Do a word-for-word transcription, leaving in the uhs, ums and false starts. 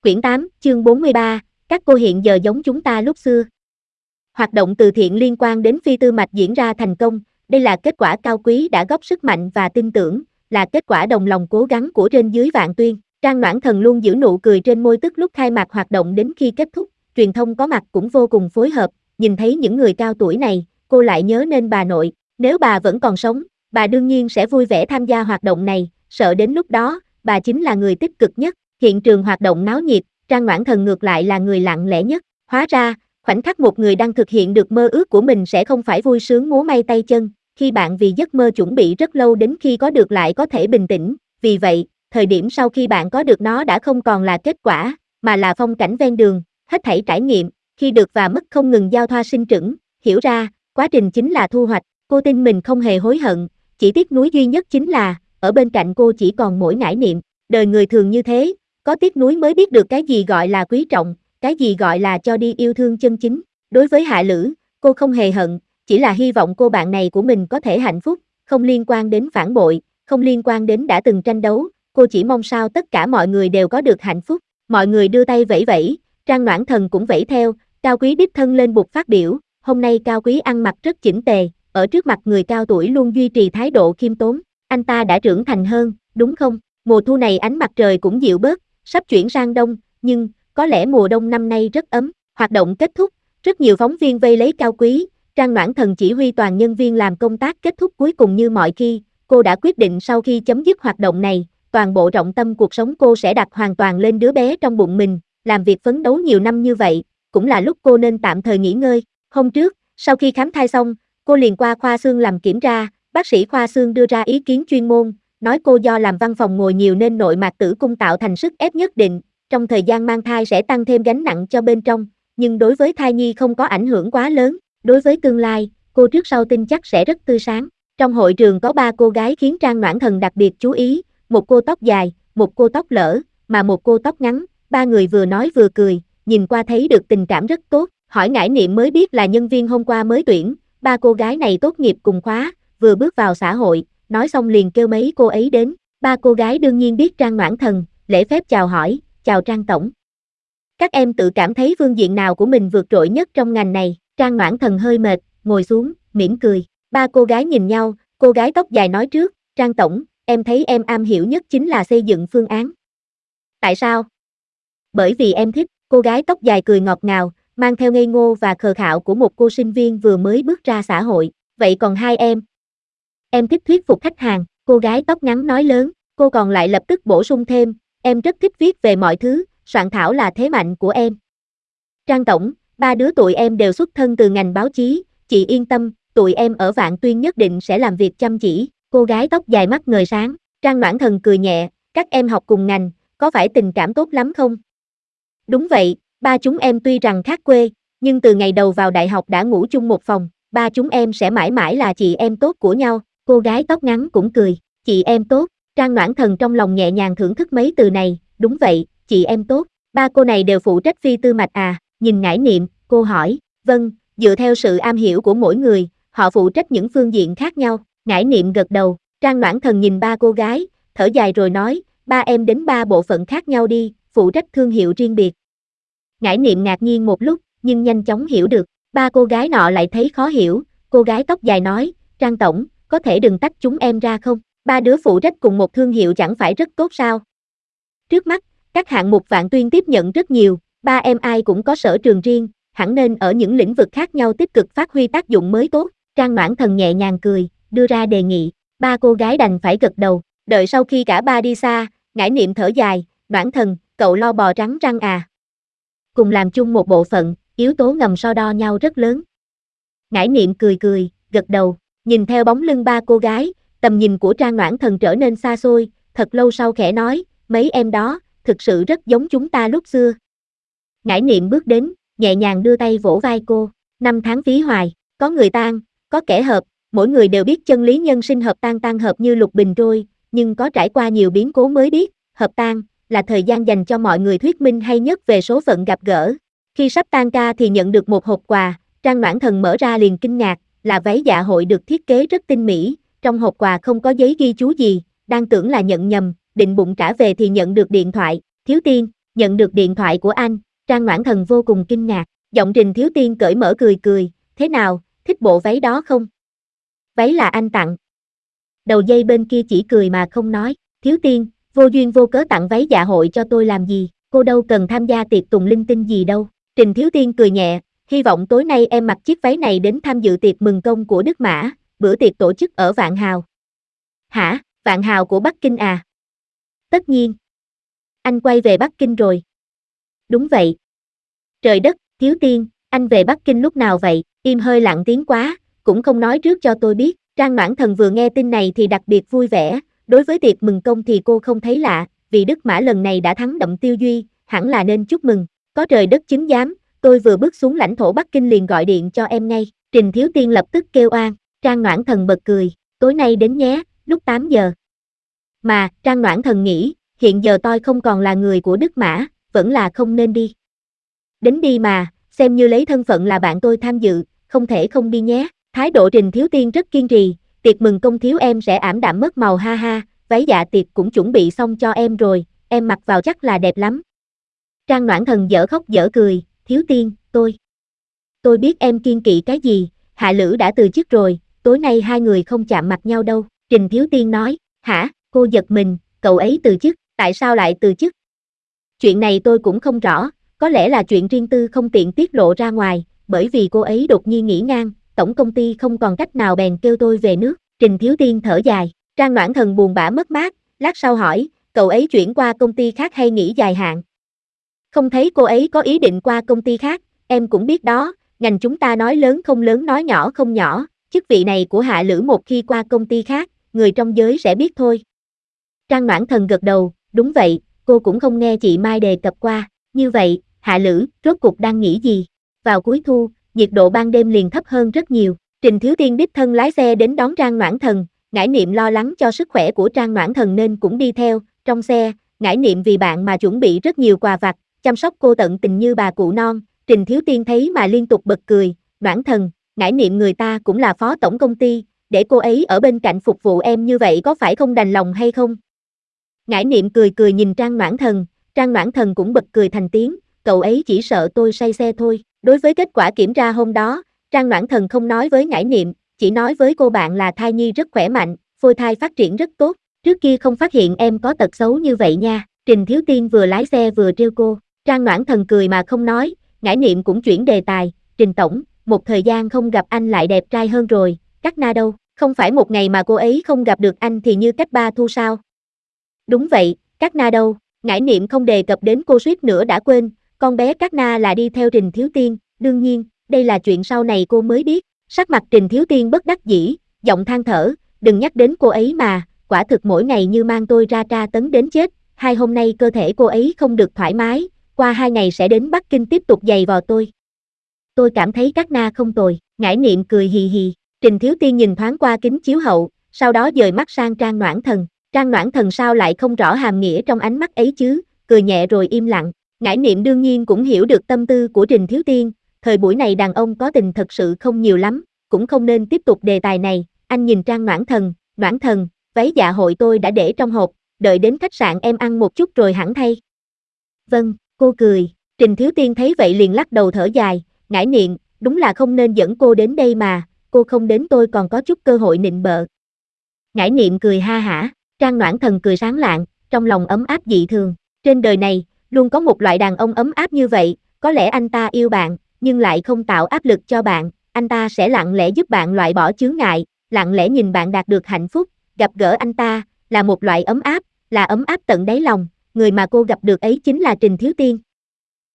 Quyển tám, chương bốn mươi ba, các cô hiện giờ giống chúng ta lúc xưa. Hoạt động từ thiện liên quan đến phi tư mạch diễn ra thành công, đây là kết quả Cao Quý đã góp sức mạnh và tin tưởng, là kết quả đồng lòng cố gắng của trên dưới vạn tuyên. Trang Noãn Thần luôn giữ nụ cười trên môi tức lúc khai mạc hoạt động đến khi kết thúc, truyền thông có mặt cũng vô cùng phối hợp, nhìn thấy những người cao tuổi này, cô lại nhớ nên bà nội, nếu bà vẫn còn sống, bà đương nhiên sẽ vui vẻ tham gia hoạt động này, sợ đến lúc đó, bà chính là người tích cực nhất. Hiện trường hoạt động náo nhiệt, Trang Noãn Thần ngược lại là người lặng lẽ nhất. Hóa ra, khoảnh khắc một người đang thực hiện được mơ ước của mình sẽ không phải vui sướng múa may tay chân, khi bạn vì giấc mơ chuẩn bị rất lâu đến khi có được lại có thể bình tĩnh. Vì vậy, thời điểm sau khi bạn có được nó đã không còn là kết quả, mà là phong cảnh ven đường, hết thảy trải nghiệm, khi được và mất không ngừng giao thoa sinh trưởng, hiểu ra, quá trình chính là thu hoạch. Cô tin mình không hề hối hận, chỉ tiếc nuối duy nhất chính là, ở bên cạnh cô chỉ còn mỗi ngải niệm. Đời người thường như thế, có tiếc nuối mới biết được cái gì gọi là quý trọng, cái gì gọi là cho đi yêu thương chân chính. Đối với Hạ Lữ, cô không hề hận, chỉ là hy vọng cô bạn này của mình có thể hạnh phúc, không liên quan đến phản bội, không liên quan đến đã từng tranh đấu, cô chỉ mong sao tất cả mọi người đều có được hạnh phúc. Mọi người đưa tay vẫy vẫy, Trang Noãn Thần cũng vẫy theo, Cao Quý đích thân lên bục phát biểu, hôm nay Cao Quý ăn mặc rất chỉnh tề, ở trước mặt người cao tuổi luôn duy trì thái độ khiêm tốn, anh ta đã trưởng thành hơn, đúng không? Mùa thu này ánh mặt trời cũng dịu bớt, sắp chuyển sang đông, nhưng, có lẽ mùa đông năm nay rất ấm. Hoạt động kết thúc, rất nhiều phóng viên vây lấy Cao Quý, Trang Noãn Thần chỉ huy toàn nhân viên làm công tác kết thúc cuối cùng như mọi khi, cô đã quyết định sau khi chấm dứt hoạt động này, toàn bộ trọng tâm cuộc sống cô sẽ đặt hoàn toàn lên đứa bé trong bụng mình, làm việc phấn đấu nhiều năm như vậy, cũng là lúc cô nên tạm thời nghỉ ngơi. Hôm trước, sau khi khám thai xong, cô liền qua khoa xương làm kiểm tra, bác sĩ khoa xương đưa ra ý kiến chuyên môn, nói cô do làm văn phòng ngồi nhiều nên nội mạc tử cung tạo thành sức ép nhất định, trong thời gian mang thai sẽ tăng thêm gánh nặng cho bên trong, nhưng đối với thai nhi không có ảnh hưởng quá lớn, đối với tương lai, cô trước sau tin chắc sẽ rất tươi sáng. Trong hội trường có ba cô gái khiến Trang Noãn Thần đặc biệt chú ý, một cô tóc dài, một cô tóc lỡ, mà một cô tóc ngắn, ba người vừa nói vừa cười, nhìn qua thấy được tình cảm rất tốt, hỏi ngải niệm mới biết là nhân viên hôm qua mới tuyển, ba cô gái này tốt nghiệp cùng khóa, vừa bước vào xã hội, nói xong liền kêu mấy cô ấy đến, ba cô gái đương nhiên biết Trang Noãn Thần, lễ phép chào hỏi, chào Trang Tổng. Các em tự cảm thấy phương diện nào của mình vượt trội nhất trong ngành này, Trang Noãn Thần hơi mệt, ngồi xuống, mỉm cười, ba cô gái nhìn nhau, cô gái tóc dài nói trước, Trang Tổng, em thấy em am hiểu nhất chính là xây dựng phương án. Tại sao? Bởi vì em thích, cô gái tóc dài cười ngọt ngào, mang theo ngây ngô và khờ khạo của một cô sinh viên vừa mới bước ra xã hội, vậy còn hai em? Em thích thuyết phục khách hàng, cô gái tóc ngắn nói lớn, cô còn lại lập tức bổ sung thêm, em rất thích viết về mọi thứ, soạn thảo là thế mạnh của em. Trang Tổng, ba đứa tụi em đều xuất thân từ ngành báo chí, chị yên tâm, tụi em ở Vạn Tuyên nhất định sẽ làm việc chăm chỉ, cô gái tóc dài mắt ngời sáng, Trang Noãn Thần cười nhẹ, các em học cùng ngành, có phải tình cảm tốt lắm không? Đúng vậy, ba chúng em tuy rằng khác quê, nhưng từ ngày đầu vào đại học đã ngủ chung một phòng, ba chúng em sẽ mãi mãi là chị em tốt của nhau, cô gái tóc ngắn cũng cười, chị em tốt, Trang Noãn Thần trong lòng nhẹ nhàng thưởng thức mấy từ này, đúng vậy, chị em tốt, ba cô này đều phụ trách phi tư mạch à, nhìn ngải niệm, cô hỏi, vâng, dựa theo sự am hiểu của mỗi người, họ phụ trách những phương diện khác nhau, ngải niệm gật đầu, Trang Noãn Thần nhìn ba cô gái, thở dài rồi nói, ba em đến ba bộ phận khác nhau đi, phụ trách thương hiệu riêng biệt. Ngải niệm ngạc nhiên một lúc, nhưng nhanh chóng hiểu được, ba cô gái nọ lại thấy khó hiểu, cô gái tóc dài nói, Trang Tổng, có thể đừng tách chúng em ra không, ba đứa phụ trách cùng một thương hiệu chẳng phải rất tốt sao? Trước mắt, các hạng mục Vạn Tuyên tiếp nhận rất nhiều, ba em ai cũng có sở trường riêng, hẳn nên ở những lĩnh vực khác nhau tích cực phát huy tác dụng mới tốt, Trang Noãn Thần nhẹ nhàng cười, đưa ra đề nghị, ba cô gái đành phải gật đầu, đợi sau khi cả ba đi xa, ngải niệm thở dài, Noãn Thần, cậu lo bò trắng răng à? Cùng làm chung một bộ phận, yếu tố ngầm so đo nhau rất lớn. Ngải niệm cười cười, gật đầu, nhìn theo bóng lưng ba cô gái, tầm nhìn của Trang Noãn Thần trở nên xa xôi, thật lâu sau khẽ nói, mấy em đó, thực sự rất giống chúng ta lúc xưa. Ngải niệm bước đến, nhẹ nhàng đưa tay vỗ vai cô, năm tháng phí hoài, có người tan, có kẻ hợp, mỗi người đều biết chân lý nhân sinh hợp tan tan hợp như lục bình trôi, nhưng có trải qua nhiều biến cố mới biết, hợp tan, là thời gian dành cho mọi người thuyết minh hay nhất về số phận gặp gỡ. Khi sắp tan ca thì nhận được một hộp quà, Trang Noãn Thần mở ra liền kinh ngạc, là váy dạ hội được thiết kế rất tinh mỹ, trong hộp quà không có giấy ghi chú gì, đang tưởng là nhận nhầm, định bụng trả về thì nhận được điện thoại, Thiếu Tiên, Nhận được điện thoại của anh, Trang Noãn Thần vô cùng kinh ngạc, giọng Trình Thiếu Tiên cởi mở cười cười, thế nào, thích bộ váy đó không? Váy là anh tặng. Đầu dây bên kia chỉ cười mà không nói, Thiếu Tiên, vô duyên vô cớ tặng váy dạ hội cho tôi làm gì, cô đâu cần tham gia tiệc tùng linh tinh gì đâu. Trình Thiếu Tiên cười nhẹ, hy vọng tối nay em mặc chiếc váy này đến tham dự tiệc mừng công của Đức Mã, bữa tiệc tổ chức ở Vạn Hào. Hả, Vạn Hào của Bắc Kinh à? Tất nhiên. Anh quay về Bắc Kinh rồi. Đúng vậy. Trời đất, Thiếu Tiên, anh về Bắc Kinh lúc nào vậy? Im hơi lặng tiếng quá, cũng không nói trước cho tôi biết. Trang Noãn Thần vừa nghe tin này thì đặc biệt vui vẻ, đối với tiệc mừng công thì cô không thấy lạ, vì Đức Mã lần này đã thắng đậm Tiêu Duy, hẳn là nên chúc mừng. Có trời đất chứng giám, tôi vừa bước xuống lãnh thổ Bắc Kinh liền gọi điện cho em ngay. Trình Thiếu Tiên lập tức kêu oan, Trang Noãn Thần bật cười, tối nay đến nhé, lúc tám giờ. Mà, Trang Noãn Thần nghĩ, hiện giờ tôi không còn là người của Đức Mã, vẫn là không nên đi. Đến đi mà, xem như lấy thân phận là bạn tôi tham dự, không thể không đi nhé. Thái độ Trình Thiếu Tiên rất kiên trì, tiệc mừng công thiếu em sẽ ảm đạm mất màu ha ha, váy dạ tiệc cũng chuẩn bị xong cho em rồi, em mặc vào chắc là đẹp lắm. Trang Noãn Thần dở khóc dở cười, Thiếu Tiên, tôi. Tôi biết em kiên kỵ cái gì, Hạ Lữ đã từ chức rồi, tối nay hai người không chạm mặt nhau đâu. Trình Thiếu Tiên nói, hả, cô giật mình, cậu ấy từ chức, tại sao lại từ chức? Chuyện này tôi cũng không rõ, có lẽ là chuyện riêng tư không tiện tiết lộ ra ngoài, bởi vì cô ấy đột nhiên nghỉ ngang, tổng công ty không còn cách nào bèn kêu tôi về nước. Trình Thiếu Tiên thở dài, Trang Noãn Thần buồn bã mất mát, lát sau hỏi, cậu ấy chuyển qua công ty khác hay nghỉ dài hạn? Không thấy cô ấy có ý định qua công ty khác, em cũng biết đó, ngành chúng ta nói lớn không lớn nói nhỏ không nhỏ, chức vị này của Hạ Lữ một khi qua công ty khác, người trong giới sẽ biết thôi. Trang Noãn Thần gật đầu, đúng vậy, cô cũng không nghe chị Mai đề cập qua, như vậy, Hạ Lữ, rốt cuộc đang nghĩ gì? Vào cuối thu, nhiệt độ ban đêm liền thấp hơn rất nhiều, Trình Thiếu Tiên đích thân lái xe đến đón Trang Noãn Thần, Ngải Niệm lo lắng cho sức khỏe của Trang Noãn Thần nên cũng đi theo, trong xe, Ngải Niệm vì bạn mà chuẩn bị rất nhiều quà vặt, chăm sóc cô tận tình như bà cụ non. Trình Thiếu Tiên thấy mà liên tục bật cười, Noãn Thần, Ngải Niệm người ta cũng là phó tổng công ty, để cô ấy ở bên cạnh phục vụ em như vậy có phải không đành lòng hay không? Ngải Niệm cười cười nhìn Trang Noãn Thần, Trang Noãn Thần cũng bật cười thành tiếng, cậu ấy chỉ sợ tôi say xe thôi. Đối với kết quả kiểm tra hôm đó, Trang Noãn Thần không nói với Ngải Niệm, chỉ nói với cô bạn là thai nhi rất khỏe mạnh, phôi thai phát triển rất tốt, trước kia không phát hiện em có tật xấu như vậy nha. Trình Thiếu Tiên vừa lái xe vừa trêu cô, Trang Noãn Thần cười mà không nói, Ngải Niệm cũng chuyển đề tài, Trình Tổng, một thời gian không gặp anh lại đẹp trai hơn rồi, Cát Na đâu, không phải một ngày mà cô ấy không gặp được anh thì như cách ba thu sao? Đúng vậy, Cát Na đâu, Ngải Niệm không đề cập đến cô suýt nữa đã quên, con bé Cát Na là đi theo Trình Thiếu Tiên, đương nhiên, đây là chuyện sau này cô mới biết, sắc mặt Trình Thiếu Tiên bất đắc dĩ, giọng than thở, đừng nhắc đến cô ấy mà, quả thực mỗi ngày như mang tôi ra tra tấn đến chết, hai hôm nay cơ thể cô ấy không được thoải mái, qua hai ngày sẽ đến Bắc Kinh tiếp tục giày vò tôi. Tôi cảm thấy Cát Na không tồi, Ngải Niệm cười hì hì, Trình Thiếu Tiên nhìn thoáng qua kính chiếu hậu, sau đó dời mắt sang Trang Noãn Thần, Trang Noãn Thần sao lại không rõ hàm nghĩa trong ánh mắt ấy chứ, cười nhẹ rồi im lặng, Ngải Niệm đương nhiên cũng hiểu được tâm tư của Trình Thiếu Tiên, thời buổi này đàn ông có tình thật sự không nhiều lắm, cũng không nên tiếp tục đề tài này, anh nhìn Trang Noãn Thần, Noãn Thần, váy dạ hội tôi đã để trong hộp, đợi đến khách sạn em ăn một chút rồi hẳn thay. Vâng, cô cười, Trình Thiếu Tiên thấy vậy liền lắc đầu thở dài, Ngải Niệm, đúng là không nên dẫn cô đến đây mà, cô không đến tôi còn có chút cơ hội nịnh bợ. Ngải Niệm cười ha hả, Trang Noãn Thần cười sáng lạng, trong lòng ấm áp dị thường, trên đời này, luôn có một loại đàn ông ấm áp như vậy, có lẽ anh ta yêu bạn, nhưng lại không tạo áp lực cho bạn, anh ta sẽ lặng lẽ giúp bạn loại bỏ chướng ngại, lặng lẽ nhìn bạn đạt được hạnh phúc, gặp gỡ anh ta, là một loại ấm áp, là ấm áp tận đáy lòng, người mà cô gặp được ấy chính là Trình Thiếu Tiên.